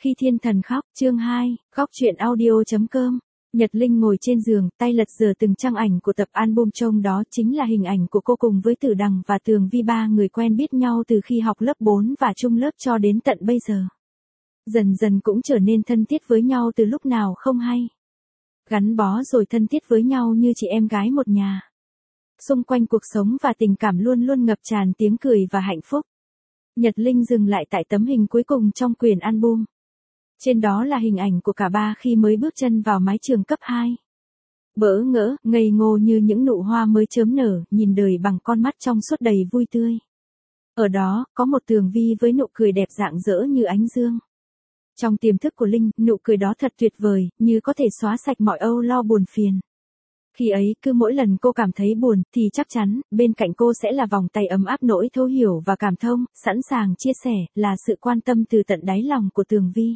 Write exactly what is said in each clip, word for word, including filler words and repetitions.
Khi thiên thần khóc, chương hai, khóc chuyện audio.com. Nhật Linh ngồi trên giường, tay lật dở từng trang ảnh của tập album, trông đó chính là hình ảnh của cô cùng với Tử Đằng và Tường Vi, ba người quen biết nhau từ khi học lớp bốn và chung lớp cho đến tận bây giờ. Dần dần cũng trở nên thân thiết với nhau từ lúc nào không hay. Gắn bó rồi thân thiết với nhau như chị em gái một nhà. Xung quanh cuộc sống và tình cảm luôn luôn ngập tràn tiếng cười và hạnh phúc. Nhật Linh dừng lại tại tấm hình cuối cùng trong quyển album. Trên đó là hình ảnh của cả ba khi mới bước chân vào mái trường cấp hai. Bỡ ngỡ, ngây ngô như những nụ hoa mới chớm nở, nhìn đời bằng con mắt trong suốt đầy vui tươi. Ở đó, có một Tường Vi với nụ cười đẹp rạng rỡ như ánh dương. Trong tiềm thức của Linh, nụ cười đó thật tuyệt vời, như có thể xóa sạch mọi âu lo buồn phiền. Khi ấy, cứ mỗi lần cô cảm thấy buồn, thì chắc chắn, bên cạnh cô sẽ là vòng tay ấm áp nỗi thấu hiểu và cảm thông, sẵn sàng chia sẻ, là sự quan tâm từ tận đáy lòng của Tường Vi.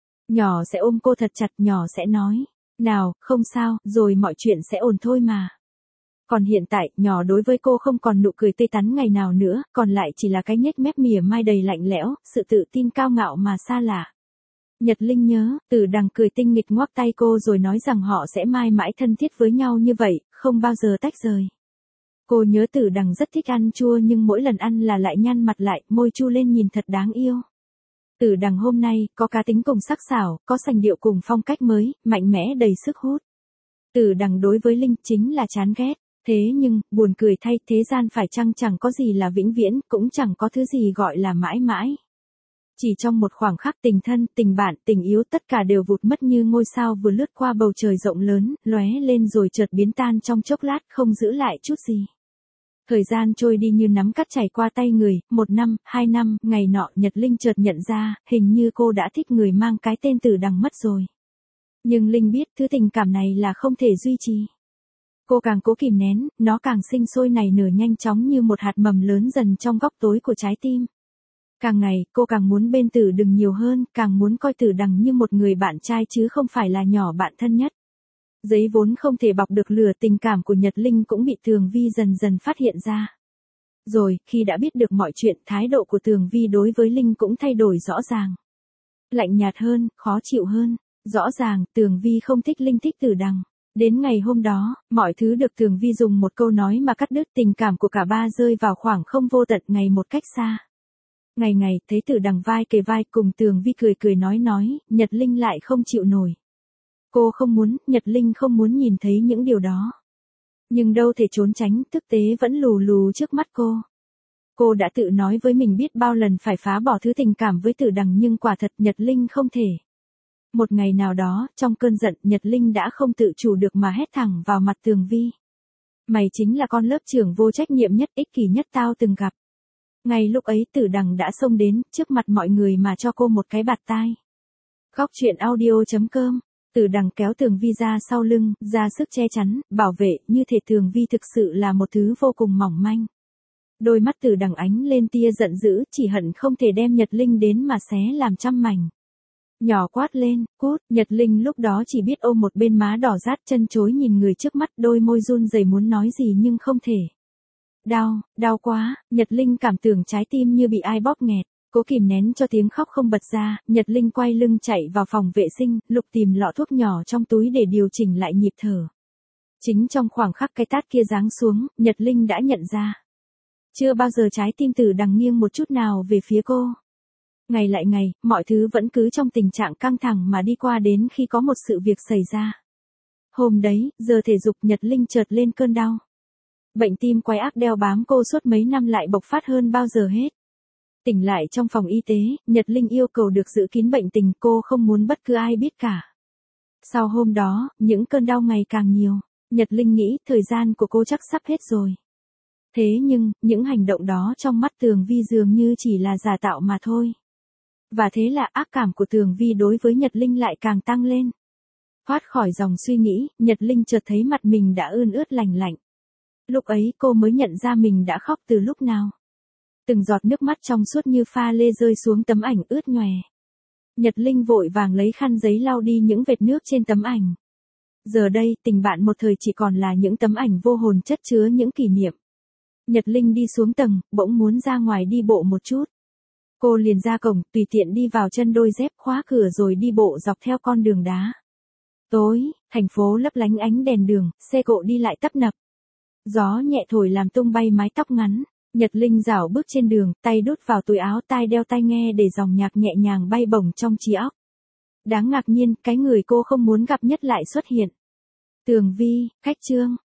Nhỏ sẽ ôm cô thật chặt, nhỏ sẽ nói, nào, không sao, rồi mọi chuyện sẽ ổn thôi mà. Còn hiện tại, nhỏ đối với cô không còn nụ cười tươi tắn ngày nào nữa, còn lại chỉ là cái nhếch mép mỉa mai đầy lạnh lẽo, sự tự tin cao ngạo mà xa lạ. Nhật Linh nhớ, Tử Đằng cười tinh nghịch ngoắc tay cô rồi nói rằng họ sẽ mãi mãi thân thiết với nhau như vậy, không bao giờ tách rời. Cô nhớ Tử Đằng rất thích ăn chua nhưng mỗi lần ăn là lại nhăn mặt lại, môi chu lên nhìn thật đáng yêu. Tử Đằng hôm nay, có cá tính cùng sắc sảo, có sành điệu cùng phong cách mới, mạnh mẽ đầy sức hút. Tử Đằng đối với Linh chính là chán ghét. Thế nhưng, buồn cười thay, thế gian phải chăng chẳng có gì là vĩnh viễn, cũng chẳng có thứ gì gọi là mãi mãi. Chỉ trong một khoảng khắc, tình thân, tình bạn, tình yếu tất cả đều vụt mất như ngôi sao vừa lướt qua bầu trời rộng lớn, lóe lên rồi chợt biến tan trong chốc lát, không giữ lại chút gì. Thời gian trôi đi như nắm cắt chảy qua tay người, một năm, hai năm, ngày nọ Nhật Linh chợt nhận ra, hình như cô đã thích người mang cái tên Tử Đằng mất rồi. Nhưng Linh biết thứ tình cảm này là không thể duy trì. Cô càng cố kìm nén, nó càng sinh sôi nảy nở nhanh chóng như một hạt mầm lớn dần trong góc tối của trái tim. Càng ngày, cô càng muốn bên Tử Đằng nhiều hơn, càng muốn coi Tử Đằng như một người bạn trai chứ không phải là nhỏ bạn thân nhất. Giấy vốn không thể bọc được lửa, tình cảm của Nhật Linh cũng bị Tường Vi dần dần phát hiện ra. Rồi, khi đã biết được mọi chuyện, thái độ của Tường Vi đối với Linh cũng thay đổi rõ ràng. Lạnh nhạt hơn, khó chịu hơn. Rõ ràng, Tường Vi không thích Linh, thích Tử Đằng. Đến ngày hôm đó, mọi thứ được Tường Vi dùng một câu nói mà cắt đứt, tình cảm của cả ba rơi vào khoảng không vô tận, ngày một cách xa. Ngày ngày, thấy Tử Đằng vai kề vai cùng Tường Vi cười cười nói nói, Nhật Linh lại không chịu nổi. Cô không muốn, Nhật Linh không muốn nhìn thấy những điều đó. Nhưng đâu thể trốn tránh, thực tế vẫn lù lù trước mắt cô. Cô đã tự nói với mình biết bao lần phải phá bỏ thứ tình cảm với Tử Đằng nhưng quả thật Nhật Linh không thể. Một ngày nào đó, trong cơn giận, Nhật Linh đã không tự chủ được mà hét thẳng vào mặt Tường Vi. Mày chính là con lớp trưởng vô trách nhiệm nhất, ích kỷ nhất tao từng gặp. Ngay lúc ấy Tử Đằng đã xông đến, trước mặt mọi người mà cho cô một cái bạt tai. Khóc chuyện audio.com. Tử Đằng kéo Tường Vi ra sau lưng, ra sức che chắn, bảo vệ, như thể Tường Vi thực sự là một thứ vô cùng mỏng manh. Đôi mắt Tử Đằng ánh lên tia giận dữ, chỉ hận không thể đem Nhật Linh đến mà xé làm trăm mảnh. Nhỏ quát lên, cút, Nhật Linh lúc đó chỉ biết ôm một bên má đỏ rát, chân chối nhìn người trước mắt, đôi môi run rẩy muốn nói gì nhưng không thể. Đau, đau quá, Nhật Linh cảm tưởng trái tim như bị ai bóp nghẹt. Cố kìm nén cho tiếng khóc không bật ra, Nhật Linh quay lưng chạy vào phòng vệ sinh, lục tìm lọ thuốc nhỏ trong túi để điều chỉnh lại nhịp thở. Chính trong khoảng khắc cái tát kia giáng xuống, Nhật Linh đã nhận ra. Chưa bao giờ trái tim Tử Đằng nghiêng một chút nào về phía cô. Ngày lại ngày, mọi thứ vẫn cứ trong tình trạng căng thẳng mà đi qua đến khi có một sự việc xảy ra. Hôm đấy, giờ thể dục Nhật Linh chợt lên cơn đau. Bệnh tim quái ác đeo bám cô suốt mấy năm lại bộc phát hơn bao giờ hết. Tỉnh lại trong phòng y tế, Nhật Linh yêu cầu được giữ kín bệnh tình, cô không muốn bất cứ ai biết cả. Sau hôm đó, những cơn đau ngày càng nhiều, Nhật Linh nghĩ thời gian của cô chắc sắp hết rồi. Thế nhưng, những hành động đó trong mắt Tường Vi dường như chỉ là giả tạo mà thôi. Và thế là ác cảm của Tường Vi đối với Nhật Linh lại càng tăng lên. Thoát khỏi dòng suy nghĩ, Nhật Linh chợt thấy mặt mình đã ươn ướt lành lạnh. Lúc ấy cô mới nhận ra mình đã khóc từ lúc nào. Từng giọt nước mắt trong suốt như pha lê rơi xuống tấm ảnh ướt nhòe. Nhật Linh vội vàng lấy khăn giấy lau đi những vệt nước trên tấm ảnh. Giờ đây, tình bạn một thời chỉ còn là những tấm ảnh vô hồn chất chứa những kỷ niệm. Nhật Linh đi xuống tầng, bỗng muốn ra ngoài đi bộ một chút. Cô liền ra cổng, tùy tiện đi vào chân đôi dép, khóa cửa rồi đi bộ dọc theo con đường đá. Tối, thành phố lấp lánh ánh đèn đường, xe cộ đi lại tấp nập. Gió nhẹ thổi làm tung bay mái tóc ngắn. Nhật Linh dạo bước trên đường, tay đút vào túi áo, tai đeo tai nghe để dòng nhạc nhẹ nhàng bay bổng trong trí óc. Đáng ngạc nhiên, cái người cô không muốn gặp nhất lại xuất hiện. Tường Vi, Khách Trương.